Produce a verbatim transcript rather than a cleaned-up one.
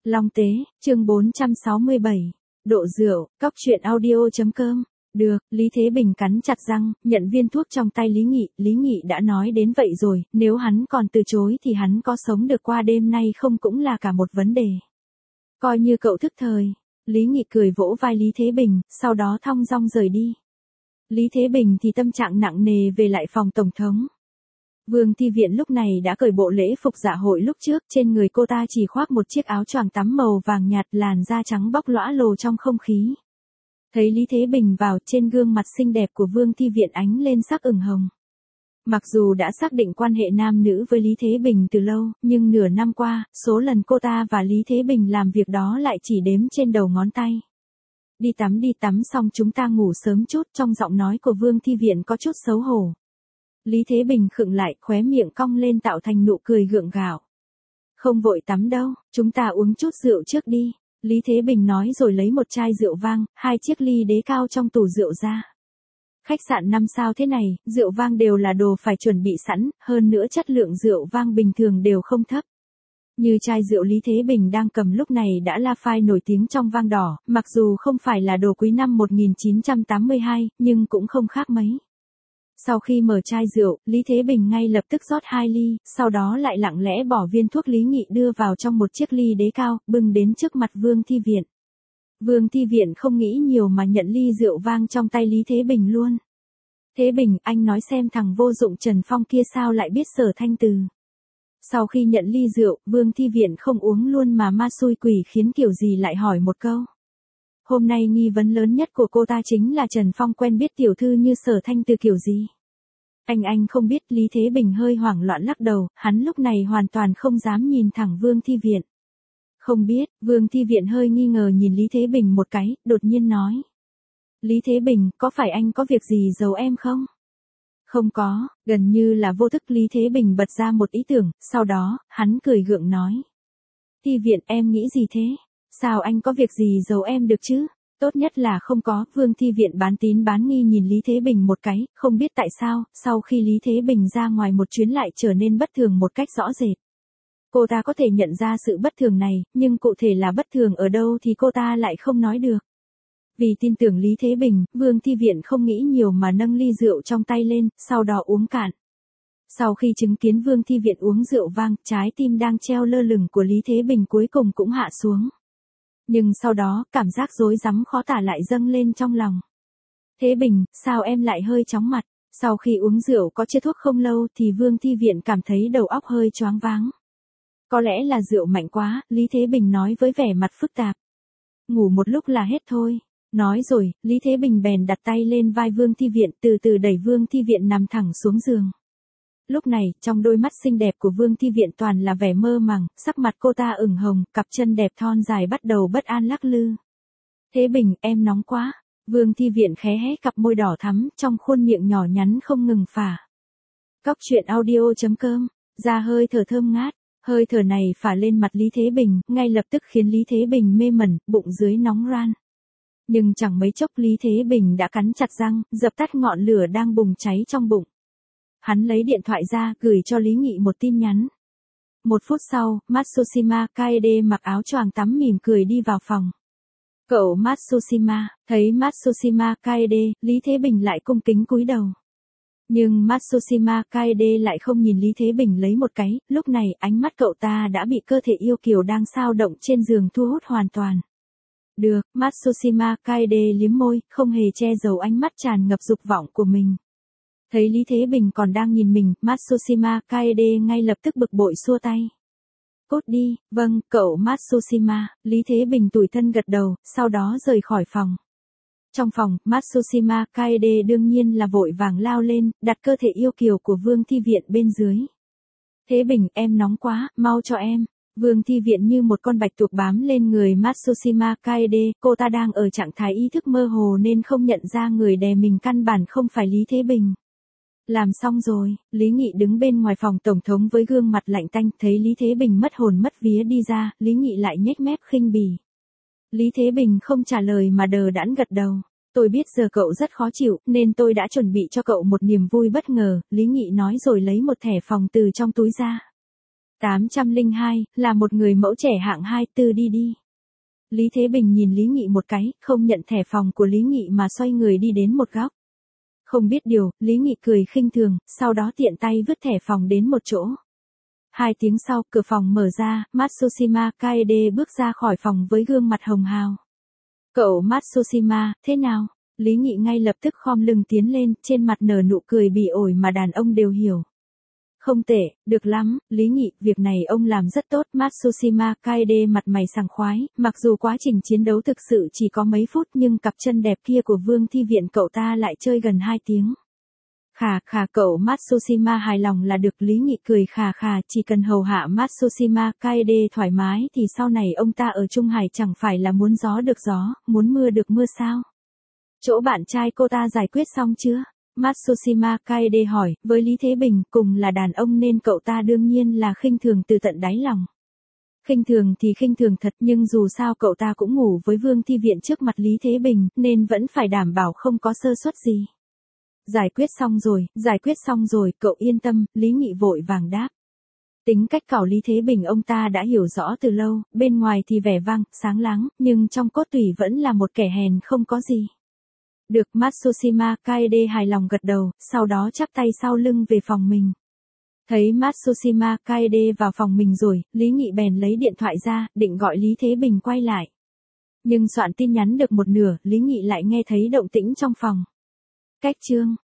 Long Tế, chương bốn trăm sáu mươi bảy. Độ rượu, cóc truyện audio.com. Được, Lý Thế Bình cắn chặt răng, nhận viên thuốc trong tay Lý Nghị, Lý Nghị đã nói đến vậy rồi, nếu hắn còn từ chối thì hắn có sống được qua đêm nay không cũng là cả một vấn đề. Coi như cậu thức thời. Lý Nghị cười vỗ vai Lý Thế Bình, sau đó thong dong rời đi. Lý Thế Bình thì tâm trạng nặng nề về lại phòng tổng thống. Vương Thi Viện lúc này đã cởi bộ lễ phục dạ hội lúc trước, trên người cô ta chỉ khoác một chiếc áo choàng tắm màu vàng nhạt, làn da trắng bóc lõa lồ trong không khí. Thấy Lý Thế Bình vào, trên gương mặt xinh đẹp của Vương Thi Viện ánh lên sắc ửng hồng. Mặc dù đã xác định quan hệ nam nữ với Lý Thế Bình từ lâu, nhưng nửa năm qua, số lần cô ta và Lý Thế Bình làm việc đó lại chỉ đếm trên đầu ngón tay. Đi tắm đi tắm xong chúng ta ngủ sớm chút, trong giọng nói của Vương Thi Viện có chút xấu hổ. Lý Thế Bình khựng lại, khóe miệng cong lên tạo thành nụ cười gượng gạo. Không vội tắm đâu, chúng ta uống chút rượu trước đi. Lý Thế Bình nói rồi lấy một chai rượu vang, hai chiếc ly đế cao trong tủ rượu ra. Khách sạn năm sao thế này, rượu vang đều là đồ phải chuẩn bị sẵn, hơn nữa chất lượng rượu vang bình thường đều không thấp. Như chai rượu Lý Thế Bình đang cầm lúc này đã là phai nổi tiếng trong vang đỏ, mặc dù không phải là đồ quý năm một nghìn chín trăm tám mươi hai, nhưng cũng không khác mấy. Sau khi mở chai rượu, Lý Thế Bình ngay lập tức rót hai ly, sau đó lại lặng lẽ bỏ viên thuốc Lý Nghị đưa vào trong một chiếc ly đế cao, bưng đến trước mặt Vương Thi Viện. Vương Thi Viện không nghĩ nhiều mà nhận ly rượu vang trong tay Lý Thế Bình luôn. Thế Bình, anh nói xem thằng vô dụng Trần Phong kia sao lại biết Sở Thanh Từ. Sau khi nhận ly rượu, Vương Thi Viện không uống luôn mà ma xui quỷ khiến kiểu gì lại hỏi một câu. Hôm nay nghi vấn lớn nhất của cô ta chính là Trần Phong quen biết tiểu thư như Sở Thanh Từ kiểu gì. Anh anh không biết. Lý Thế Bình hơi hoảng loạn lắc đầu, hắn lúc này hoàn toàn không dám nhìn thẳng Vương Thi Viện. Không biết. Vương Thi Viện hơi nghi ngờ nhìn Lý Thế Bình một cái, đột nhiên nói. Lý Thế Bình, có phải anh có việc gì giấu em không? Không có. Gần như là vô thức Lý Thế Bình bật ra một ý tưởng, sau đó, hắn cười gượng nói. Thi Viện, em nghĩ gì thế? Sao anh có việc gì giấu em được chứ? Tốt nhất là không có. Vương Thi Viện bán tín bán nghi nhìn Lý Thế Bình một cái, không biết tại sao, sau khi Lý Thế Bình ra ngoài một chuyến lại trở nên bất thường một cách rõ rệt. Cô ta có thể nhận ra sự bất thường này, nhưng cụ thể là bất thường ở đâu thì cô ta lại không nói được. Vì tin tưởng Lý Thế Bình, Vương Thi Viện không nghĩ nhiều mà nâng ly rượu trong tay lên, sau đó uống cạn. Sau khi chứng kiến Vương Thi Viện uống rượu vang, trái tim đang treo lơ lửng của Lý Thế Bình cuối cùng cũng hạ xuống. Nhưng sau đó, cảm giác rối rắm khó tả lại dâng lên trong lòng. Thế Bình, sao em lại hơi chóng mặt? Sau khi uống rượu có chia thuốc không lâu thì Vương Thi Viện cảm thấy đầu óc hơi choáng váng. Có lẽ là rượu mạnh quá, Lý Thế Bình nói với vẻ mặt phức tạp. Ngủ một lúc là hết thôi. Nói rồi, Lý Thế Bình bèn đặt tay lên vai Vương Thi Viện, từ từ đẩy Vương Thi Viện nằm thẳng xuống giường. Lúc này, trong đôi mắt xinh đẹp của Vương Thi Viện toàn là vẻ mơ màng, sắc mặt cô ta ửng hồng, cặp chân đẹp thon dài bắt đầu bất an lắc lư. Thế Bình, em nóng quá. Vương Thi Viện khé hé cặp môi đỏ thắm, trong khuôn miệng nhỏ nhắn không ngừng phả. Cóc truyện audio.com, ra hơi thở thơm ngát, hơi thở này phả lên mặt Lý Thế Bình, ngay lập tức khiến Lý Thế Bình mê mẩn, bụng dưới nóng ran. Nhưng chẳng mấy chốc Lý Thế Bình đã cắn chặt răng, dập tắt ngọn lửa đang bùng cháy trong bụng. Hắn lấy điện thoại ra, gửi cho Lý Nghị một tin nhắn. Một phút sau, Matsushima Kaede mặc áo choàng tắm mỉm cười đi vào phòng. Cậu Matsushima, thấy Matsushima Kaede, Lý Thế Bình lại cung kính cúi đầu. Nhưng Matsushima Kaede lại không nhìn Lý Thế Bình lấy một cái, lúc này ánh mắt cậu ta đã bị cơ thể yêu kiều đang sao động trên giường thu hút hoàn toàn. Được, Matsushima Kaede liếm môi, không hề che giấu ánh mắt tràn ngập dục vọng của mình. Thấy Lý Thế Bình còn đang nhìn mình, Matsushima Kaede ngay lập tức bực bội xua tay. Cút đi. Vâng, cậu Matsushima. Lý Thế Bình tủi thân gật đầu, sau đó rời khỏi phòng. Trong phòng, Matsushima Kaede đương nhiên là vội vàng lao lên, đặt cơ thể yêu kiều của Vương Thi Viện bên dưới. Thế Bình, em nóng quá, mau cho em. Vương Thi Viện như một con bạch tuộc bám lên người Matsushima Kaede, cô ta đang ở trạng thái ý thức mơ hồ nên không nhận ra người đè mình căn bản không phải Lý Thế Bình. Làm xong rồi, Lý Nghị đứng bên ngoài phòng tổng thống với gương mặt lạnh tanh, thấy Lý Thế Bình mất hồn mất vía đi ra, Lý Nghị lại nhếch mép khinh bỉ. Lý Thế Bình không trả lời mà đờ đẫn gật đầu. Tôi biết giờ cậu rất khó chịu, nên tôi đã chuẩn bị cho cậu một niềm vui bất ngờ, Lý Nghị nói rồi lấy một thẻ phòng từ trong túi ra. tám trăm lẻ hai, là một người mẫu trẻ hạng hai tư đi đi. Lý Thế Bình nhìn Lý Nghị một cái, không nhận thẻ phòng của Lý Nghị mà xoay người đi đến một góc. Không biết điều, Lý Nghị cười khinh thường, sau đó tiện tay vứt thẻ phòng đến một chỗ. Hai tiếng sau, cửa phòng mở ra, Matsushima Kaede bước ra khỏi phòng với gương mặt hồng hào. Cậu Matsushima, thế nào? Lý Nghị ngay lập tức khom lưng tiến lên, trên mặt nở nụ cười bỉ ổi mà đàn ông đều hiểu. Không tệ, được lắm, Lý Nghị, việc này ông làm rất tốt. Matsushima Kaede mặt mày sảng khoái, mặc dù quá trình chiến đấu thực sự chỉ có mấy phút nhưng cặp chân đẹp kia của Vương Thi Viện cậu ta lại chơi gần hai tiếng. Khà khà, cậu Matsushima hài lòng là được. Lý Nghị cười khà khà, chỉ cần hầu hạ Matsushima Kaede thoải mái thì sau này ông ta ở Trung Hải chẳng phải là muốn gió được gió, muốn mưa được mưa sao? Chỗ bạn trai cô ta giải quyết xong chưa? Matsushima Kaede hỏi, với Lý Thế Bình cùng là đàn ông nên cậu ta đương nhiên là khinh thường từ tận đáy lòng. Khinh thường thì khinh thường thật, nhưng dù sao cậu ta cũng ngủ với Vương Thi Viện trước mặt Lý Thế Bình, nên vẫn phải đảm bảo không có sơ suất gì. Giải quyết xong rồi, giải quyết xong rồi, cậu yên tâm, Lý Nghị vội vàng đáp. Tính cách cảo Lý Thế Bình ông ta đã hiểu rõ từ lâu, bên ngoài thì vẻ vang, sáng láng, nhưng trong cốt tủy vẫn là một kẻ hèn không có gì. Được, Matsushima Kaede hài lòng gật đầu, sau đó chắp tay sau lưng về phòng mình. Thấy Matsushima Kaede vào phòng mình rồi, Lý Nghị bèn lấy điện thoại ra, định gọi Lý Thế Bình quay lại. Nhưng soạn tin nhắn được một nửa, Lý Nghị lại nghe thấy động tĩnh trong phòng. Cách chương